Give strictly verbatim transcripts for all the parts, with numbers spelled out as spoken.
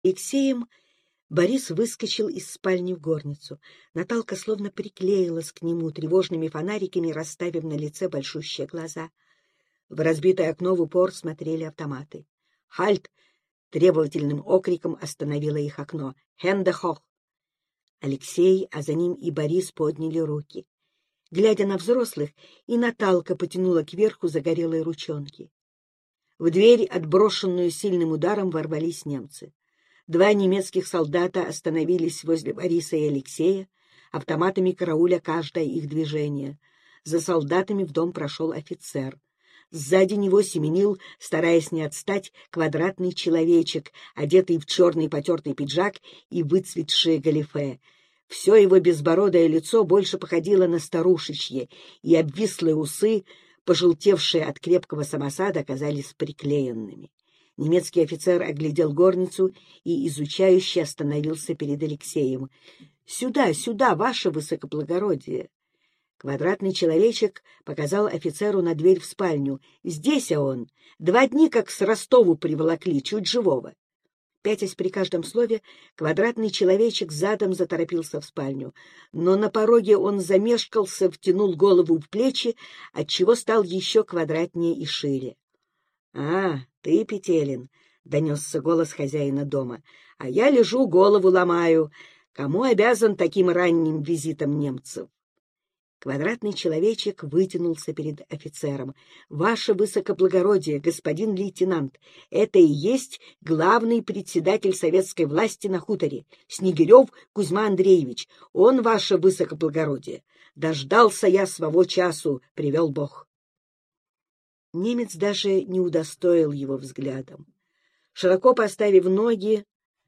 Алексеем Борис выскочил из спальни в горницу. Наталка словно приклеилась к нему, тревожными фонариками расставив на лице большущие глаза. В разбитое окно в упор смотрели автоматы. «Хальт!» — требовательным окриком остановило их окно. «Хенде хох!» Алексей, а за ним и Борис подняли руки. Глядя на взрослых, и Наталка потянула кверху загорелые ручонки. В дверь, отброшенную сильным ударом, ворвались немцы. Два немецких солдата остановились возле Бориса и Алексея, автоматами карауля каждое их движение. За солдатами в дом прошел офицер. Сзади него семенил, стараясь не отстать, квадратный человечек, одетый в черный потертый пиджак и выцветшие галифе. Все его безбородое лицо больше походило на старушечье, и обвислые усы, пожелтевшие от крепкого самосада, оказались приклеенными. Немецкий офицер оглядел горницу и изучающе остановился перед Алексеем. — Сюда, сюда, ваше высокоблагородие! Квадратный человечек показал офицеру на дверь в спальню. — Здесь он! Два дни как с Ростову приволокли, чуть живого. Пятясь при каждом слове, квадратный человечек задом заторопился в спальню. Но на пороге он замешкался, втянул голову в плечи, отчего стал еще квадратнее и шире. — А, ты, Петелин, — донесся голос хозяина дома, — а я лежу, голову ломаю. Кому обязан таким ранним визитом немцев? Квадратный человечек вытянулся перед офицером. — Ваше высокоблагородие, господин лейтенант, это и есть главный председатель советской власти на хуторе, Снегирев Кузьма Андреевич. Он, ваше высокоблагородие. Дождался я своего часу, привел Бог. Немец даже не удостоил его взглядом. Широко поставив ноги,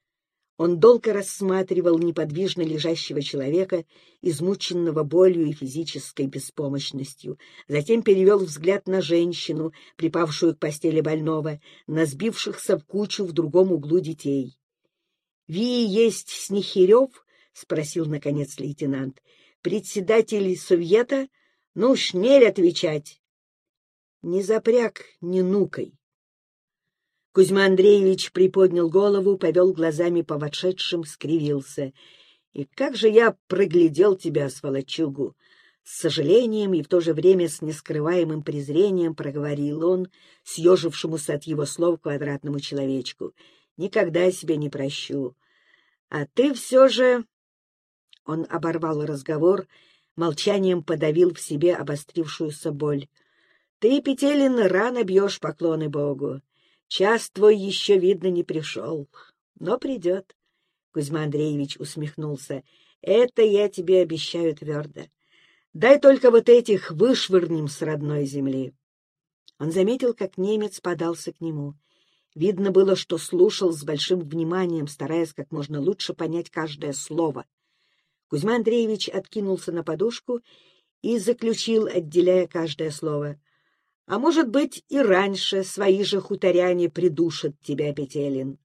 он долго рассматривал неподвижно лежащего человека, измученного болью и физической беспомощностью. Затем перевел взгляд на женщину, припавшую к постели больного, на сбившихся в кучу в другом углу детей. — Ви есть Снехирев? — спросил, наконец, лейтенант. — Председатель Совета? Ну, шмель отвечать. — Не запряг, не нукой. Кузьма Андреевич приподнял голову, повел глазами по вошедшим, скривился. — И как же я проглядел тебя, сволочугу! С сожалением и в то же время с нескрываемым презрением проговорил он, съежившемуся от его слов квадратному человечку. — Никогда себе не прощу. А ты все же... Он оборвал разговор, молчанием подавил в себе обострившуюся боль. — Ты, Петелин, рано бьешь поклоны Богу. Час твой еще, видно, не пришел, но придет. Кузьма Андреевич усмехнулся. Это я тебе обещаю твердо. Дай только вот этих вышвырнем с родной земли. Он заметил, как немец подался к нему. Видно было, что слушал с большим вниманием, стараясь как можно лучше понять каждое слово. Кузьма Андреевич откинулся на подушку и заключил, отделяя каждое слово. — А может быть, и раньше свои же хуторяне придушат тебя, Петелин.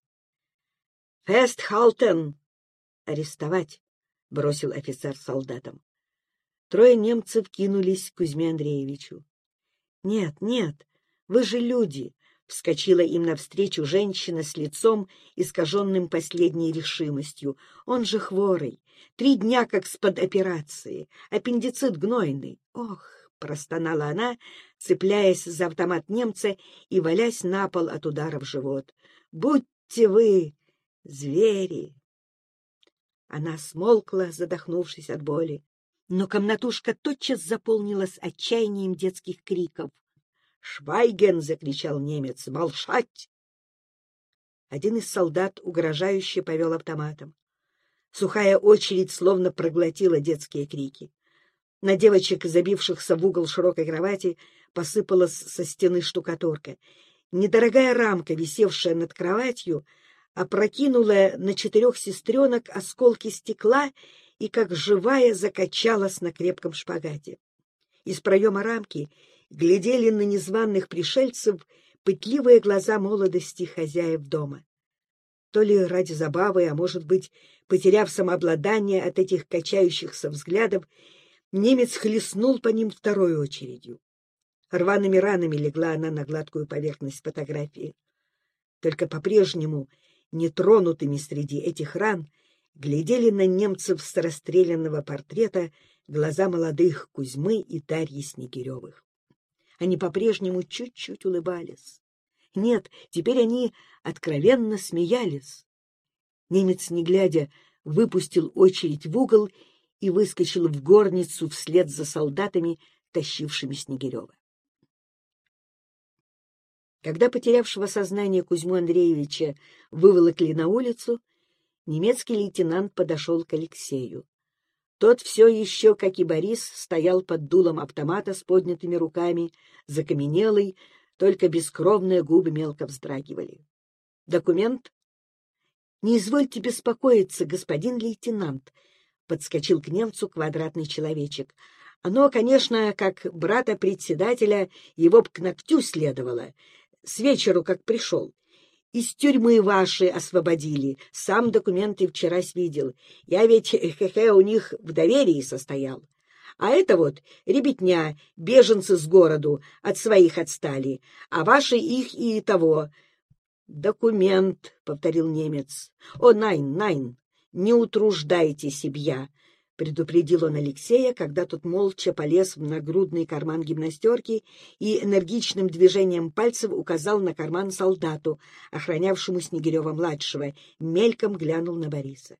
— Фестхалтен! — Арестовать! — бросил офицер солдатам. Трое немцев кинулись к Кузьме Андреевичу. — Нет, нет, вы же люди! — вскочила им навстречу женщина с лицом, искаженным последней решимостью. — Он же хворый, три дня как с-под операции, аппендицит гнойный. Ох! — простонала она, цепляясь за автомат немца и валясь на пол от удара в живот. — Будьте вы звери! Она смолкла, задохнувшись от боли, но комнатушка тотчас заполнилась отчаянием детских криков. «Швайген!» — закричал немец. «Молчать!» Один из солдат угрожающе повел автоматом. Сухая очередь словно проглотила детские крики. На девочек, забившихся в угол широкой кровати, посыпалась со стены штукатурка. Недорогая рамка, висевшая над кроватью, опрокинула на четырех сестренок осколки стекла и, как живая, закачалась на крепком шпагате. Из проема рамки глядели на незваных пришельцев пытливые глаза молодости хозяев дома. То ли ради забавы, а может быть, потеряв самообладание от этих качающихся взглядов, немец хлестнул по ним второй очередью. Рваными ранами легла она на гладкую поверхность фотографии. Только по-прежнему нетронутыми среди этих ран, глядели на немцев с расстрелянного портрета глаза молодых Кузьмы и Дарьи Снегиревых. Они по-прежнему чуть-чуть улыбались. Нет, теперь они откровенно смеялись. Немец, не глядя, выпустил очередь в угол и выскочил в горницу вслед за солдатами, тащившими Снегирева. Когда потерявшего сознание Кузьму Андреевича выволокли на улицу, немецкий лейтенант подошел к Алексею. Тот все еще, как и Борис, стоял под дулом автомата с поднятыми руками, закаменелый, только бескровные губы мелко вздрагивали. — Документ? — Не извольте беспокоиться, господин лейтенант, — подскочил к немцу квадратный человечек. — Оно, конечно, как брата председателя, его б к ногтю следовало. С вечеру, как пришел. Из тюрьмы ваши освободили. Сам документы вчера видел. Я ведь, хе-хе, у них в доверии состоял. А это вот ребятня, беженцы с городу, от своих отстали, а ваши их и того. — Документ, — повторил немец. — О, найн, найн, не утруждайте себя, — предупредил он Алексея, когда тот молча полез в нагрудный карман гимнастерки и энергичным движением пальцев указал на карман солдату, охранявшему Снегирева-младшего, мельком глянул на Бориса.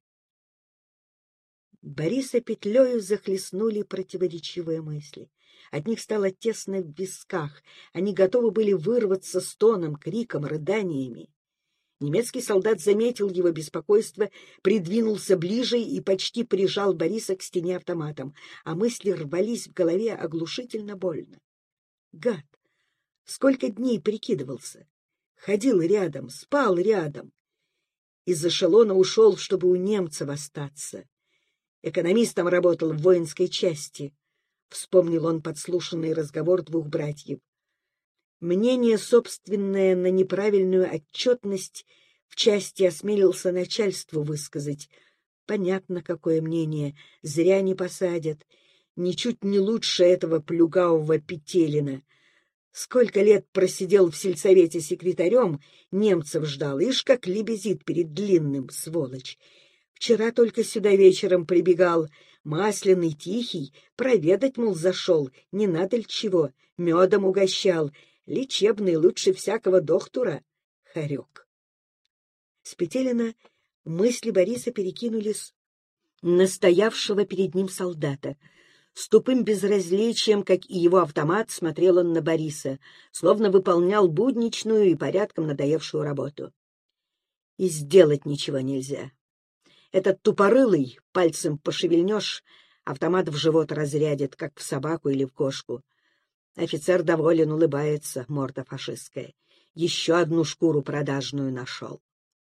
Бориса петлею захлестнули противоречивые мысли. От них стало тесно в висках. Они готовы были вырваться стоном, криком, рыданиями. Немецкий солдат заметил его беспокойство, придвинулся ближе и почти прижал Бориса к стене автоматом, а мысли рвались в голове оглушительно больно. Гад! Сколько дней прикидывался! Ходил рядом, спал рядом. Из эшелона ушел, чтобы у немцев остаться. Экономистом работал в воинской части. Вспомнил он подслушанный разговор двух братьев. Мнение собственное на неправильную отчетность в части осмелился начальству высказать. Понятно, какое мнение. Зря не посадят. Ничуть не лучше этого плюгавого Петелина. Сколько лет просидел в сельсовете секретарем, немцев ждал. Ишь, как лебезит перед длинным, сволочь. Вчера только сюда вечером прибегал. Масляный, тихий, проведать, мол, зашел. Не надо ли чего? Медом угощал. Лечебный, лучше всякого доктора. Хорек. С Петелина мысли Бориса перекинулись на стоявшего перед ним солдата. С тупым безразличием, как и его автомат, смотрел он на Бориса, словно выполнял будничную и порядком надоевшую работу. И сделать ничего нельзя. Этот тупорылый, пальцем пошевельнешь, автомат в живот разрядит, как в собаку или в кошку. Офицер доволен, улыбается, морда фашистская. Еще одну шкуру продажную нашел.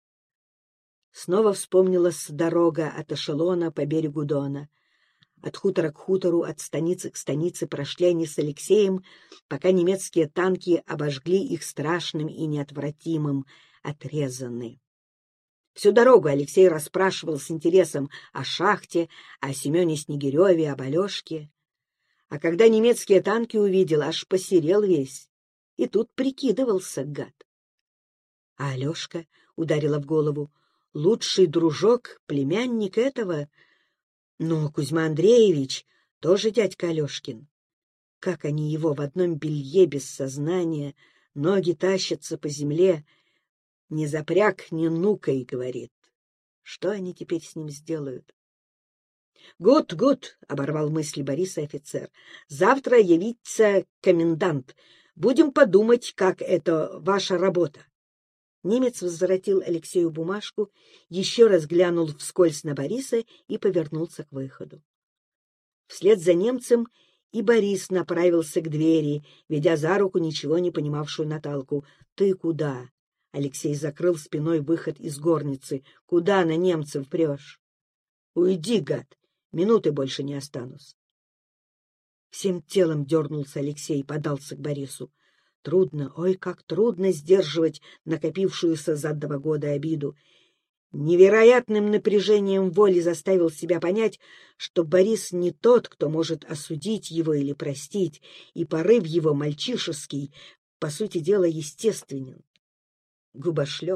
Снова вспомнилась дорога от эшелона по берегу Дона. От хутора к хутору, от станицы к станице прошли они с Алексеем, пока немецкие танки обожгли их страшным и неотвратимым, отрезаны. Всю дорогу Алексей расспрашивал с интересом о шахте, о Семене Снегиреве, об Алешке. А когда немецкие танки увидел, аж посерел весь. И тут прикидывался, гад. А Алешка ударила в голову. Лучший дружок, племянник этого. Но Кузьма Андреевич тоже дядька Алешкин. Как они его в одном белье без сознания, ноги тащатся по земле. Не запряг, не нукай, говорит. Что они теперь с ним сделают? «Гуд, гуд!» — оборвал мысли Бориса офицер. «Завтра явится комендант. Будем подумать, как это ваша работа». Немец возвратил Алексею бумажку, еще раз глянул вскользь на Бориса и повернулся к выходу. Вслед за немцем и Борис направился к двери, ведя за руку ничего не понимавшую Наталку. «Ты куда?» — Алексей закрыл спиной выход из горницы. «Куда на немцев прешь?» «Уйди, гад! Минуты больше не останусь». Всем телом дернулся Алексей и подался к Борису. Трудно, ой, как трудно сдерживать накопившуюся за два года обиду. Невероятным напряжением воли заставил себя понять, что Борис не тот, кто может осудить его или простить, и порыв его мальчишеский, по сути дела, естественен. Губошлеп,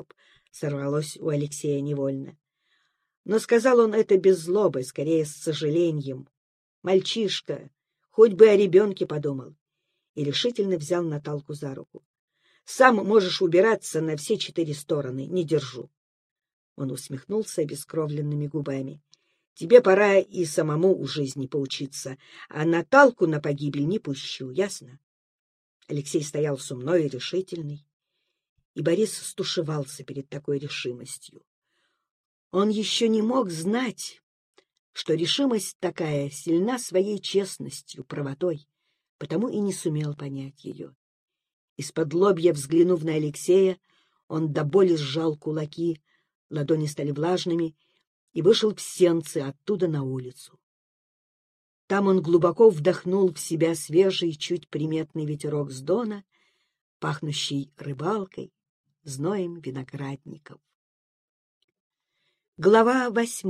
— сорвалось у Алексея невольно. Но сказал он это без злобы, скорее с сожалением. Мальчишка, хоть бы о ребенке подумал. И решительно взял Наталку за руку. Сам можешь убираться на все четыре стороны, не держу. Он усмехнулся обескровленными губами. Тебе пора и самому у жизни поучиться, а Наталку на погибель не пущу, ясно? Алексей стоял сумной и решительный, и Борис стушевался перед такой решимостью. Он еще не мог знать, что решимость такая сильна своей честностью, правотой, потому и не сумел понять ее. Из-под лобья, взглянув на Алексея, он до боли сжал кулаки, ладони стали влажными, и вышел в сенцы, оттуда на улицу. Там он глубоко вдохнул в себя свежий, чуть приметный ветерок с дона, пахнущий рыбалкой, зноем виноградников. Глава восьмая.